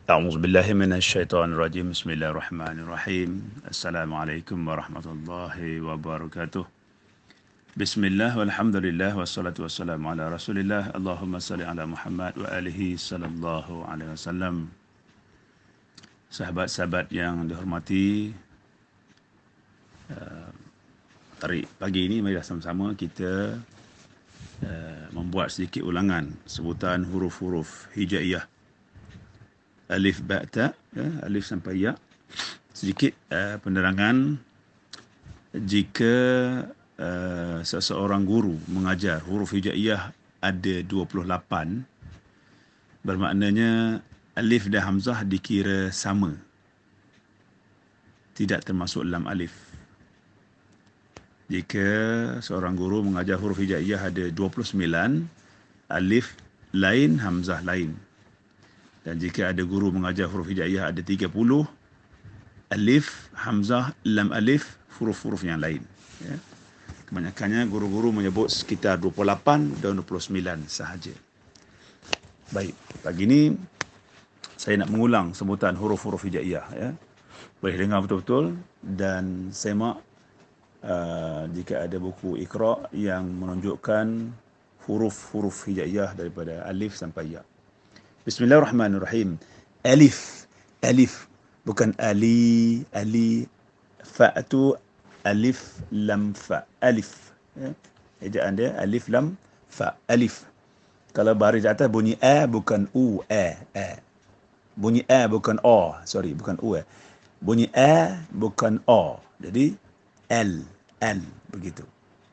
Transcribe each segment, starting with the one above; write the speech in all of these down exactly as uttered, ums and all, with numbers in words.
أعوذ بالله من الشيطان الرجيم بسم الله الرحمن الرحيم السلام عليكم ورحمة الله وبركاته بسم الله والحمد لله والصلاة والسلام على رسول الله اللهم صل على Muhammad wa alihi sallallahu alaihi wasallam. Sahabat-sahabat yang dihormati, uh, tarik pagi ini mari sama-sama kita uh, membuat sedikit ulangan sebutan huruf-huruf hijaiyah. Alif, ba, ta, ya, alif sampai ya. Sedikit uh, penerangan jika uh, seseorang guru mengajar huruf hijaiyah ada dua puluh lapan, bermaknanya alif dan hamzah dikira sama, tidak termasuk lam alif. Jika seorang guru mengajar huruf hijaiyah ada dua puluh sembilan, alif lain, hamzah lain. Dan jika ada guru mengajar huruf hijaiyah ada tiga puluh, alif, hamzah, lam alif, huruf-huruf yang lain. Ya. Kebanyakannya guru-guru menyebut sekitar dua puluh lapan dan dua puluh sembilan sahaja. Baik, pagi ini saya nak mengulang sebutan huruf-huruf hijaiyah. Ya. Boleh dengar betul-betul dan semak uh, jika ada buku Iqra yang menunjukkan huruf-huruf hijaiyah daripada alif sampai ya. Bismillahirrahmanirrahim. Alif, alif, bukan ali, ali. Fa tu alif lam fa, alif. Ya. Ejaan dia alif lam fa, alif. Kalau baris di atas bunyi a bukan u, a, a. Bunyi a bukan o, sorry, bukan u. A. Bunyi a bukan o. Jadi l, l begitu.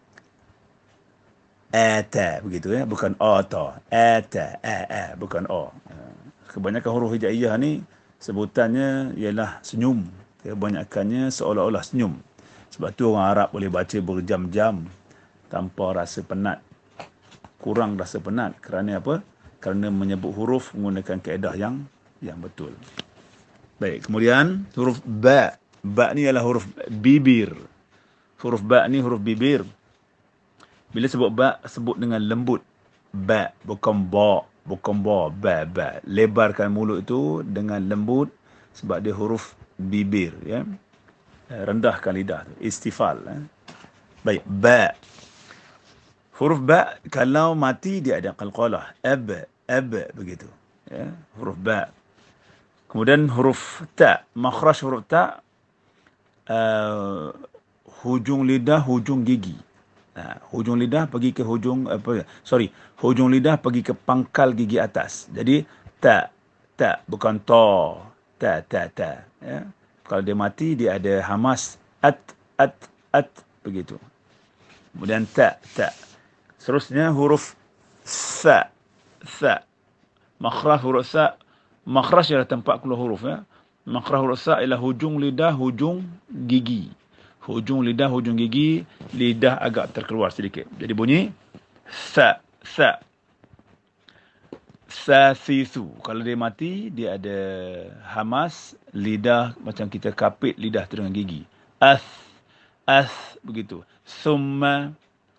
Ata begitu ya, bukan ata, ata, a, a, bukan o. Kebanyakan huruf hijaiyah ni sebutannya ialah senyum. Kebanyakannya seolah-olah senyum. Sebab tu orang Arab boleh baca berjam-jam tanpa rasa penat. Kurang rasa penat kerana apa? Kerana menyebut huruf menggunakan kaedah yang yang betul. Baik, kemudian huruf ba. Ba ni ialah huruf bibir. Huruf ba ni huruf bibir. Bila sebut ba, sebut dengan lembut. Ba, bukan ba. Bukan ba, ba, ba. Lebarkan mulut itu dengan lembut sebab dia huruf bibir. Ya. Rendahkan lidah. Istifal. Ya. Baik, ba. Huruf ba, kalau mati dia ada qalqalah. Ab, ab, begitu. Ya. Huruf ba. Kemudian huruf ta. Makhraj huruf ta, uh, hujung lidah, hujung gigi. Nah, hujung lidah pergi ke hujung apa sorry hujung lidah pergi ke pangkal gigi atas. Jadi ta, ta, bukan to, ta, ta, ta. Ya. Kalau dia mati dia ada hamas, at, at, at, begitu. Kemudian ta, ta. Seterusnya huruf sa, sa. Makhraj huruf sa, makhraj ialah tempat keluar huruf ya. Makhraj huruf sa ialah hujung lidah, hujung gigi. Hujung lidah, hujung gigi, lidah agak terkeluar sedikit. Jadi bunyi sa, sa. Sa, sisu. Kalau dia mati, dia ada hamas, lidah macam kita kapit lidah tu dengan gigi. As, as, begitu. Summa,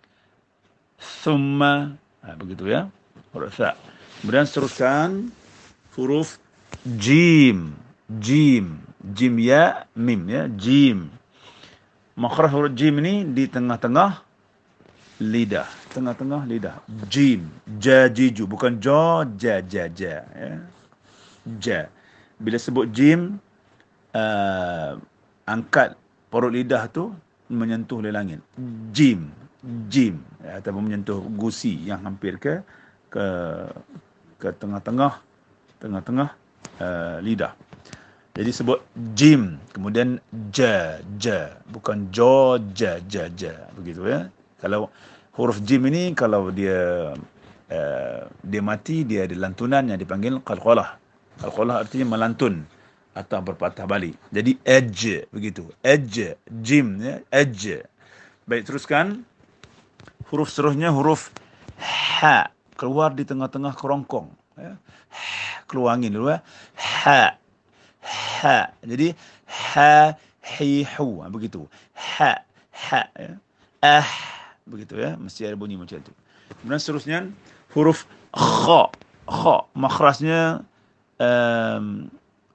summa. Ha, begitu ya. Huruf sa. Kemudian seteruskan huruf jim. Jim. Jim ya, mim ya. Jim. Makhraj huruf jim ni di tengah-tengah lidah. Tengah-tengah lidah. Jim. Ja, jiju. Bukan ja, ja, ja, ja. Ya. Ja. Bila sebut jim, uh, angkat perut lidah tu menyentuh oleh langit. Jim. Jim. Ya, ataupun menyentuh gusi yang hampir ke ke ke tengah-tengah tengah-tengah uh, lidah. Jadi sebut jim, kemudian ja, ja, bukan jo, ja, ja, ja, begitu ya. Kalau huruf jim ini kalau dia uh, dia mati, dia ada lantunan yang dipanggil qalqalah. Qalqalah artinya melantun atau berpatah balik. Jadi aj, begitu. Aj, jim ya, aj. Baik, teruskan. Huruf seterusnya huruf ha, keluar di tengah-tengah kerongkong ya. Keluar angin dulu ya. Ha. Ha. Jadi ha, hi, hu. Begitu. Ha, ha. Ya. Ah. Begitu ya. Mesti ada bunyi macam itu. Kemudian seterusnya huruf kha. Kha. Makhrajnya um,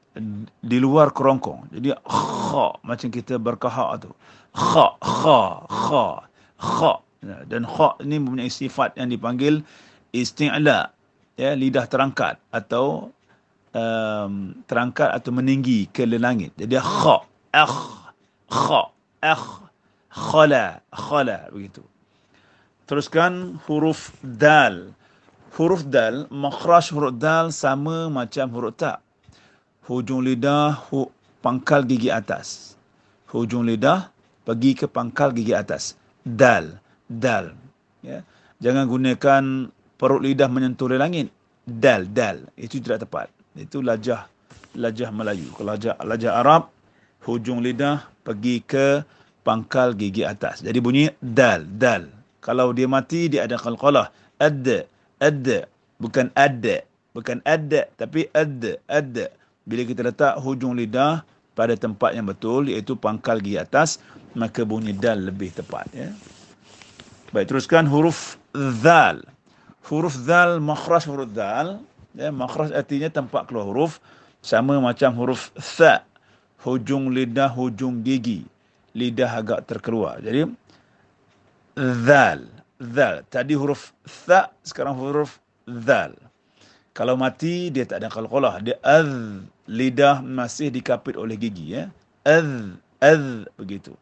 di luar kerongkong. Jadi kha macam kita berkahak tu. Kha, kha, kha, kha. Dan kha ini mempunyai sifat yang dipanggil isti'la, ya, lidah terangkat atau um, terangkat atau meninggi ke langit. Jadi kha, akh, kha, akh, khala, khala, begitu. Teruskan huruf dal. Huruf dal, makhraj huruf dal sama macam huruf ta. Hujung lidah, hu, pangkal gigi atas. Hujung lidah pergi ke pangkal gigi atas. Dal, dal. Ya. Jangan gunakan perut lidah menyentuh langit. Dal, dal. Itu tidak tepat. Itu lajah, lajah Melayu. Kalau lajah, lajah Arab, hujung lidah pergi ke pangkal gigi atas. Jadi bunyi dal, dal. Kalau dia mati, dia ada qalqalah. Ad, ad. Bukan ad. Bukan ad, tapi ad, ad. Bila kita letak hujung lidah pada tempat yang betul, iaitu pangkal gigi atas, maka bunyi dal lebih tepat. Ya. Baik, teruskan huruf zal. Huruf zal, makhraj huruf zal. Ya, makhraj artinya tempat keluar huruf. Sama macam huruf tha. Hujung lidah, hujung gigi. Lidah agak terkeluar. Jadi, zal. Zal. Tadi huruf tha, sekarang huruf zal. Kalau mati, dia tak ada qalqalah. Dia az. Lidah masih dikapit oleh gigi. Ya. Az. Az. Begitu.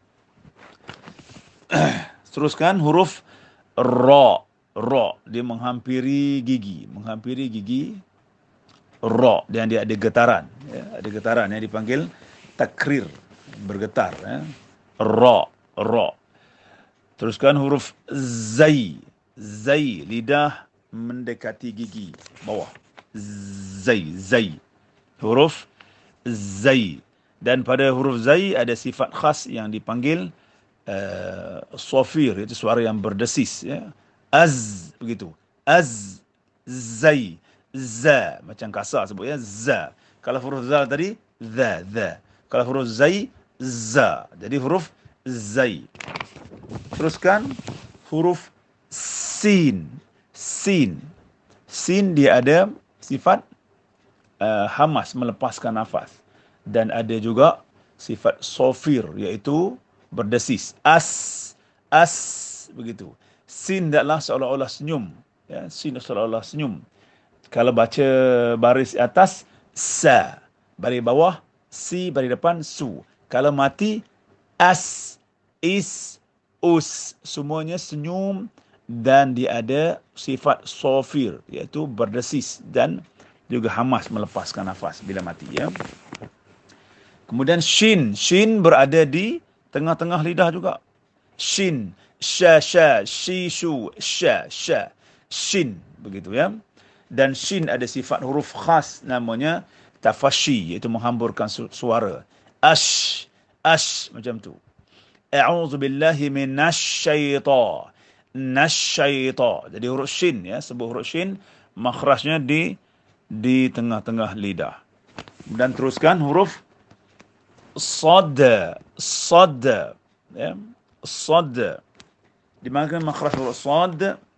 Teruskan huruf ra. Ra. Dia menghampiri gigi. Menghampiri gigi. Ra. Dan dia ada getaran. Ya. Ada getaran yang dipanggil takrir. Bergetar. Ya. Ra. Ra. Teruskan huruf zai. Zai. Lidah mendekati gigi bawah. Zai, zai. Huruf zai. Dan pada huruf zai ada sifat khas yang dipanggil uh, sofir, iaitu suara yang berdesis. Ya. Az, begitu. Az, zai, za. Macam kasar sebut, ya. Za. Kalau huruf zal tadi, za, za. Kalau huruf zai, za. Jadi huruf zai. Teruskan huruf sin. Sin. Sin dia ada sifat uh, hamas, melepaskan nafas. Dan ada juga sifat sofir, iaitu berdesis. As. As. Begitu. Sin adalah seolah-olah senyum. Ya, sin seolah-olah senyum. Kalau baca baris atas, sa. Baris bawah, si. Baris depan, su. Kalau mati, as, is, us. Semuanya senyum. Dan dia ada sifat sofir, iaitu berdesis dan juga hamas, melepaskan nafas bila mati. Ya. Kemudian shin. Shin berada di tengah-tengah lidah juga. Shin. Sha, sha, shi, shu, sha, sha. Shin. Begitu, ya. Dan shin ada sifat huruf khas namanya tafashi, iaitu menghamburkan suara. Ash. Ash. Macam tu. A'udzu billahi minasy syaitan. Nasyaita. Jadi huruf shin, ya, sebuah huruf shin makhrajnya di di tengah-tengah lidah. Dan teruskan huruf sad. Sad, ya. Sad. Di mana makhraj huruf sad?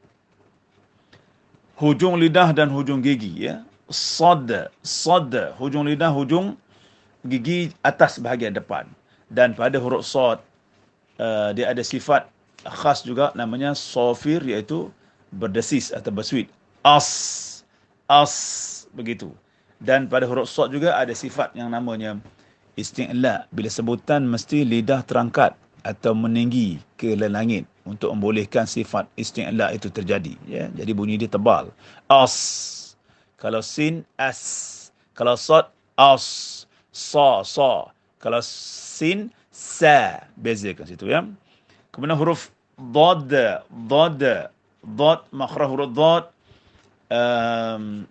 Hujung lidah dan hujung gigi, ya. Sad. Sad, hujung lidah, hujung gigi atas bahagian depan. Dan pada huruf sad uh, dia ada sifat khas juga namanya sofir, iaitu berdesis atau bersweet. As. As. Begitu. Dan pada huruf sad juga ada sifat yang namanya isti'la. Bila sebutan mesti lidah terangkat atau meninggi ke langit untuk membolehkan sifat isti'la itu terjadi. Ya. Jadi bunyi dia tebal. As. Kalau sin, as. Kalau sad, as. Sa, sa. Kalau sin, sa. Bezakan situ, ya. Kemudian huruf dad, dad, dad, makhraj huruf dad, um,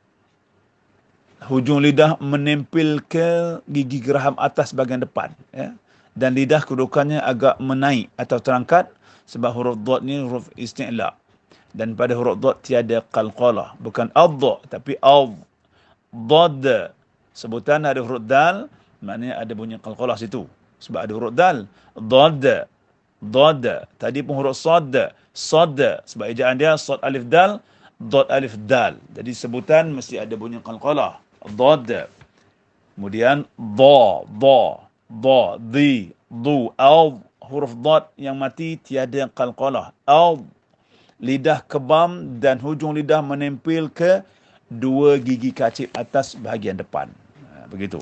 hujung lidah menempel ke gigi geraham atas bahagian depan, ya. Dan lidah kedudukannya agak menaik atau terangkat sebab huruf dad ni huruf isti'la. Dan pada huruf dad tiada qalqalah, bukan ad, tapi ad. Dad. Sebutan ada huruf dal, maknanya ada bunyi qalqalah situ. Sebab ada huruf dal. Dad. Dad. Tadi pun huruf sad. Sad. Sebab ejaan dia sad alif dal. Dad alif dal. Jadi sebutan mesti ada bunyi qalqalah. Dad. Kemudian dha, dha, dha, di, du, al, huruf dad yang mati tiada qalqalah. Al, lidah kebam dan hujung lidah menempel ke dua gigi kacip atas bahagian depan. Ha, begitu.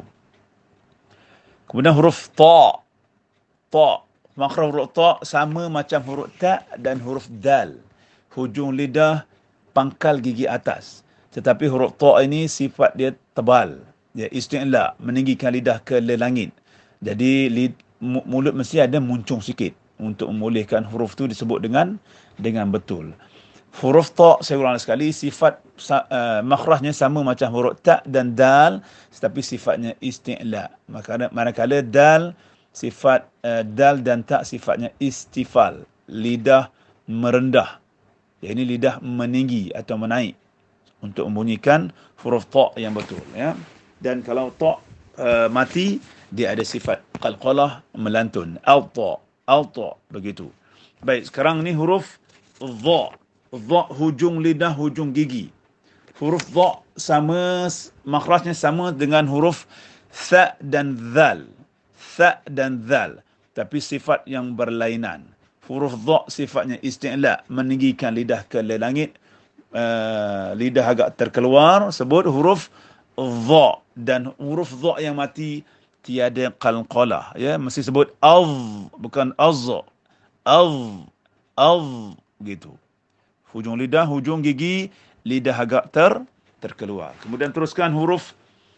Kemudian huruf ta, ta, makhraj huruf ta sama macam huruf ta dan huruf dal. Hujung lidah pangkal gigi atas. Tetapi huruf ta ini sifat dia tebal. Dia isti'la, meninggikan lidah ke langit. Jadi lid, mulut mesti ada muncung sikit untuk membolehkan huruf tu disebut dengan dengan betul. Huruf ta, saya ulang sekali, sifat uh, makhrajnya sama macam huruf ta dan dal, tetapi sifatnya isti'la. Maka manakala dal sifat uh, dal dan ta sifatnya istifal, lidah merendah. Yang ini lidah meninggi atau menaik untuk membunyikan huruf ta yang betul, ya. Dan kalau ta uh, mati, dia ada sifat qalqalah, melantun. Al-ta, al-ta, begitu. Baik, sekarang ni huruf dha. Dha, hujung lidah, hujung gigi. Huruf dha sama, makhrajnya sama dengan huruf tha dan dhal. Tha dan dhal. Tapi sifat yang berlainan. Huruf dha sifatnya isti'la, meninggikan lidah ke langit. Uh, lidah agak terkeluar, sebut huruf dha. Dan huruf dha yang mati tiada qalqalah, ya, mesti sebut az, bukan az. Az, az, gitu. Hujung lidah, hujung gigi, lidah agak ter terkeluar. Kemudian teruskan huruf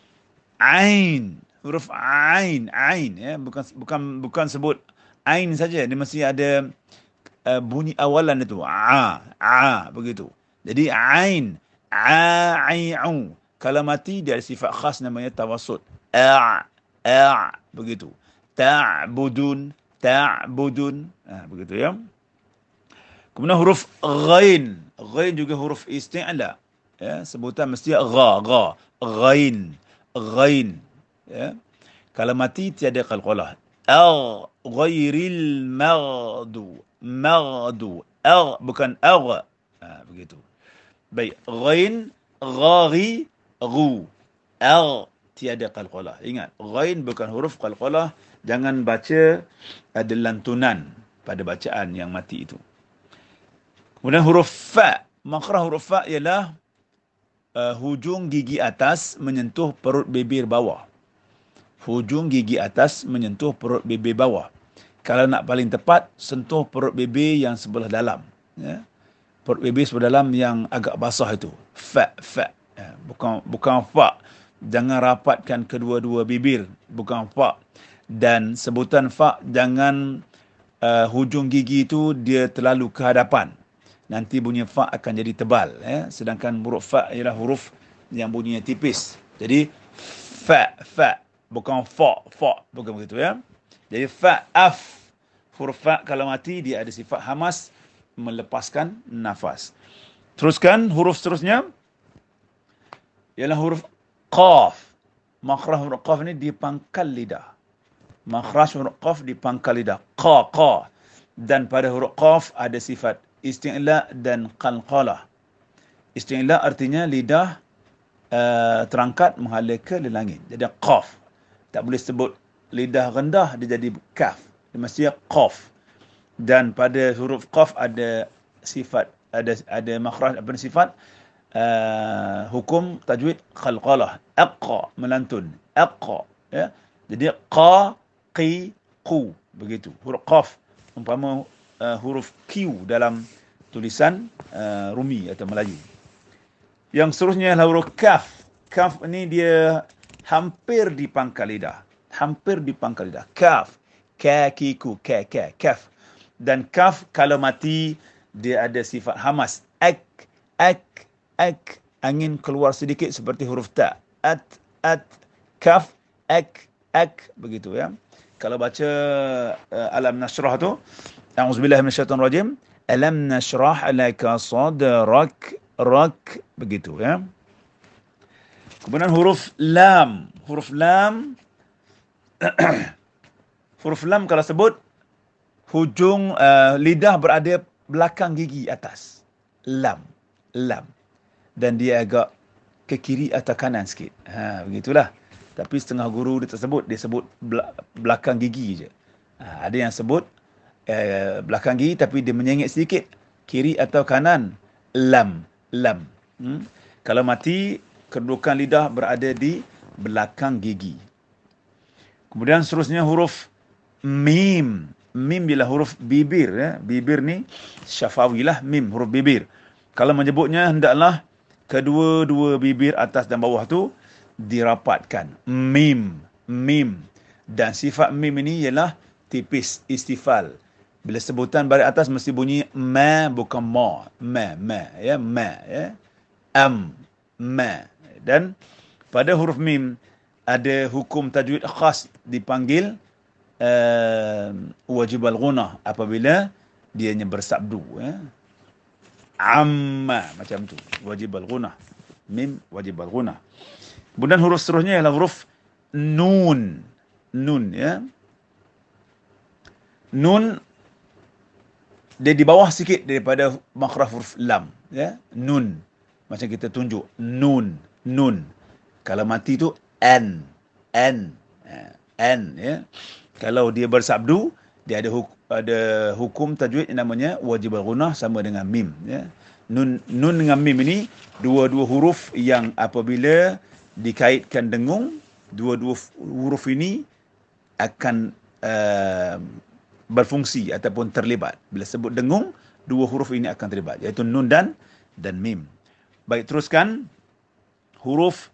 ain. Huruf ain, ain, ya, bukan bukan bukan sebut ain saja, dia mesti ada uh, bunyi awalan itu. A, a, begitu. Jadi ain, a, ai, au. Kalau mati dia ada sifat khas namanya tawassut. A, a, begitu. Ta'budun, ta'budun. Ha, begitu, ya. Kemudian huruf ghain. Ghain juga huruf isti'la. Ya, sebutan mesti gha, gha. Ghain, ghain. Ya. Kalau mati tiada qalqalah. Al ghairil maghdu, maghdu. Al bukan agh. Ha, begitu. Baik, ghain, ghari, ghu. Al tiada qalqalah. Ingat, ghain bukan huruf qalqalah. Jangan baca ada lantunan pada bacaan yang mati itu. Kemudian huruf fa. Makhraj huruf fa ialah uh, hujung gigi atas menyentuh perut bibir bawah. Hujung gigi atas menyentuh perut bibir bawah. Kalau nak paling tepat, sentuh perut bibir yang sebelah dalam. Ya. Perut bibir sebelah dalam yang agak basah itu. Fa, fa. Ya. Bukan bukan fa. Jangan rapatkan kedua-dua bibir. Bukan fa. Dan sebutan fa, jangan uh, hujung gigi itu dia terlalu ke hadapan. Nanti bunyi fa akan jadi tebal. Ya. Sedangkan huruf fa ialah huruf yang bunyinya tipis. Jadi fa, fa. Bukan fa, fa. Bukan begitu, ya. Jadi fa, af. Huruf fa kalau mati dia ada sifat hamas, melepaskan nafas. Teruskan huruf seterusnya. Ialah huruf qaf. Makhraj huruf qaf ni di pangkal lidah. Makhraj huruf qaf di pangkal lidah. Qa, qa. Dan pada huruf qaf ada sifat isti'la dan qalqalah. Isti'la artinya lidah uh, terangkat menghala ke langit. Jadi qaf. Tak boleh sebut lidah rendah, dia jadi kaf. Dia mesti qaf. Dan pada huruf qaf ada sifat, ada ada makhraj, apa sifat? Uh, hukum tajwid qalqalah. Aqqa, melantun. Aqqa, ya. Jadi qa, qi, qu, begitu. Huruf qaf umpama uh, huruf Q dalam tulisan uh, Rumi atau Melayu. Yang seterusnya adalah huruf kaf. Kaf ini dia hampir di pangkal lidah. Hampir di pangkal lidah. Kaf. Kakiku. Ka, ka, kaf. Dan kaf kalau mati, dia ada sifat hamas. Ak, ak, ak. Angin keluar sedikit seperti huruf ta. At, at, kaf, ak, ak. Begitu, ya. Kalau baca uh, Alam Nashrah tu, A'udzubillahi minasyaitonir rajim. Alam nashrah laka sadrak, rak. Begitu, ya. Kemudian huruf lam. Huruf lam. Huruf lam kalau sebut, hujung uh, lidah berada belakang gigi atas. Lam. Lam. Dan dia agak ke kiri atau kanan sikit. Ha, begitulah. Tapi setengah guru dia tersebut, dia sebut belakang gigi je. Ha, ada yang sebut eh, belakang gigi tapi dia menyengit sedikit. Kiri atau kanan, lam. Lam. Hmm? Kalau mati, kedudukan lidah berada di belakang gigi. Kemudian seterusnya huruf mim. Mim ialah huruf bibir. Ya. Bibir ni syafawi lah, mim, huruf bibir. Kalau menyebutnya, hendaklah kedua-dua bibir atas dan bawah tu dirapatkan. Mim. Mim. Dan sifat mim ini ialah tipis, istifal. Bila sebutan baris atas mesti bunyi ma, bukan ma. Ma, ma. Ya, ma. Ya. Am. Ma. Dan pada huruf mim, ada hukum tajwid khas dipanggil uh, wajib al-ghunah apabila dianya bersabdu. Ya. Amma, macam tu. Wajib al-ghunah. Mim, wajib al-ghunah. Kemudian huruf seterusnya ialah huruf nun. Nun, ya. Nun, dia di bawah sikit daripada makhraj huruf lam. Ya. Nun. Macam kita tunjuk. Nun. Nun. Kalau mati tu, an. An. An, ya. Kalau dia bersabdu, dia ada hukum, ada hukum tajwid yang namanya wajib al-ghunah sama dengan mim. Ya. Nun, nun dengan mim ini, dua-dua huruf yang apabila dikaitkan dengung, dua-dua huruf ini akan uh, berfungsi ataupun terlibat. Bila sebut dengung, dua huruf ini akan terlibat, iaitu nun dan dan mim. Baik, teruskan. Huruf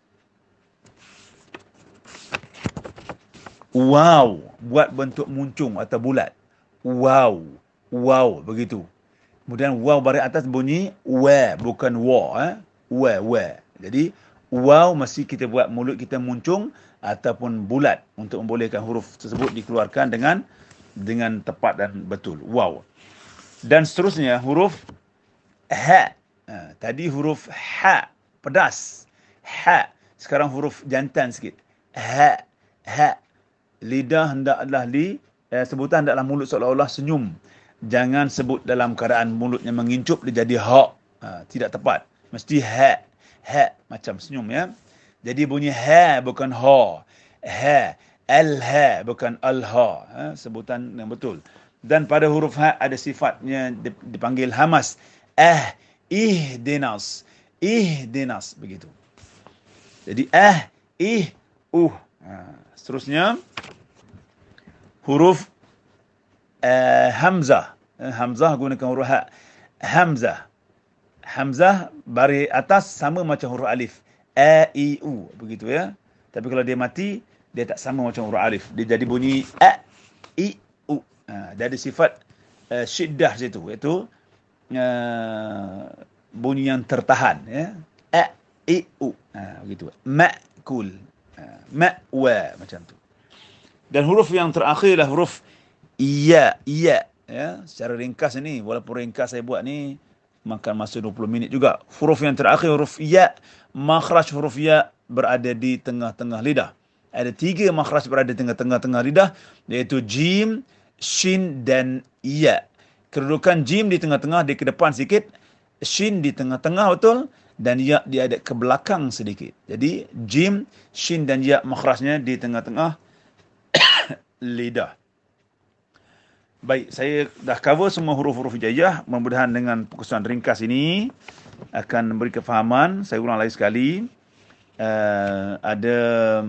waw, buat bentuk muncung atau bulat. Waw, waw, begitu. Kemudian waw baris atas bunyi wa, bukan wa. Eh? Wa, wa. Jadi, waw mesti kita buat mulut kita muncung ataupun bulat untuk membolehkan huruf tersebut dikeluarkan dengan dengan tepat dan betul. Waw. Dan seterusnya, huruf ha. Ha, tadi huruf ha, pedas. Ha. Sekarang huruf jantan sikit. Ha. Ha. Lidah hendaklah li, eh, sebutan hendaklah mulut seolah-olah senyum. Jangan sebut dalam keadaan mulutnya mengincup, dia jadi ha. Ha, tidak tepat. Mesti ha. Ha. Macam senyum, ya. Jadi bunyi ha, bukan ha. Ha. Al-ha, bukan al-ha. Ha, sebutan yang betul. Dan pada huruf ha ada sifatnya dipanggil hamas. Ah. Ihdinas. Ihdinas. Begitu. Jadi ah. Ih. Uh. Ha. Seterusnya, huruf uh, hamzah. Hamzah gunakan huruf ha. Hamzah. Hamzah baris atas sama macam huruf alif. A, I, U. Begitu, ya. Tapi kalau dia mati, dia tak sama macam huruf alif. Dia jadi bunyi A, I, U. Ha, dia ada sifat uh, syiddah situ. Iaitu uh, bunyi yang tertahan. Ya. A, I, U. Ha, begitu. Ma'kul. Ma'wa, macam tu. Dan huruf yang terakhir adalah huruf iya, iya. Ya, secara ringkas ini, walaupun ringkas saya buat ni, makan masa dua puluh minit juga. Huruf yang terakhir, huruf iya, makhraj huruf iya berada di tengah-tengah lidah. Ada tiga makhraj berada di tengah-tengah lidah, iaitu jim, shin dan iya. Kedudukan jim di tengah-tengah, dia ke depan sikit, shin di tengah-tengah, betul, dan ya dia ada ke belakang sedikit. Jadi jim, shin dan ya makhrajnya di tengah-tengah lidah. Baik, saya dah cover semua huruf-huruf hijaiyah. Mudah-mudahan dengan perkongsian ringkas ini akan memberi kefahaman. Saya ulang lagi sekali. Uh, ada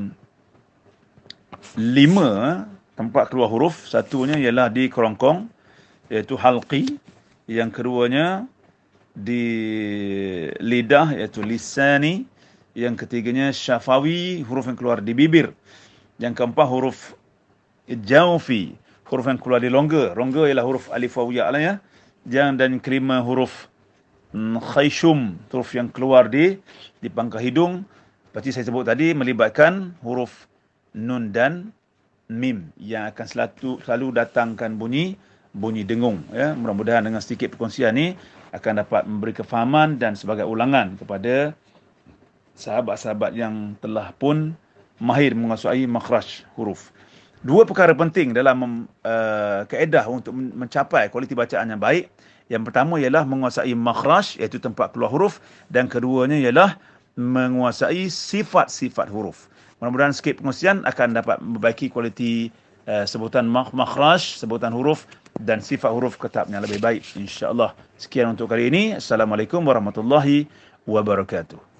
lima tempat keluar huruf. Satunya ialah di kerongkong, iaitu halqi. Yang keduanya di lidah, iaitu lisani. Yang ketiganya syafawi, huruf yang keluar di bibir. Yang keempat huruf jawfi, huruf yang keluar di rongga. Rongga ialah huruf alif waw ya lah, ya. Yang dan kelima huruf mm, khayshum, huruf yang keluar di di pangkal hidung. Seperti saya sebut tadi, melibatkan huruf nun dan mim yang akan selalu selalu datangkan bunyi bunyi dengung, ya. Mudah-mudahan dengan sedikit perkongsian ni akan dapat memberi kefahaman dan sebagai ulangan kepada sahabat-sahabat yang telah pun mahir menguasai makhraj huruf. Dua perkara penting dalam uh, kaedah untuk mencapai kualiti bacaan yang baik. Yang pertama ialah menguasai makhraj, iaitu tempat keluar huruf, dan keduanya ialah menguasai sifat-sifat huruf. Mudah-mudahan sikit pengusian akan dapat memperbaiki kualiti uh, sebutan makhraj, sebutan huruf dan sifat huruf kitabnya lebih baik insya-Allah. Sekian untuk kali ini. Assalamualaikum warahmatullahi wabarakatuh.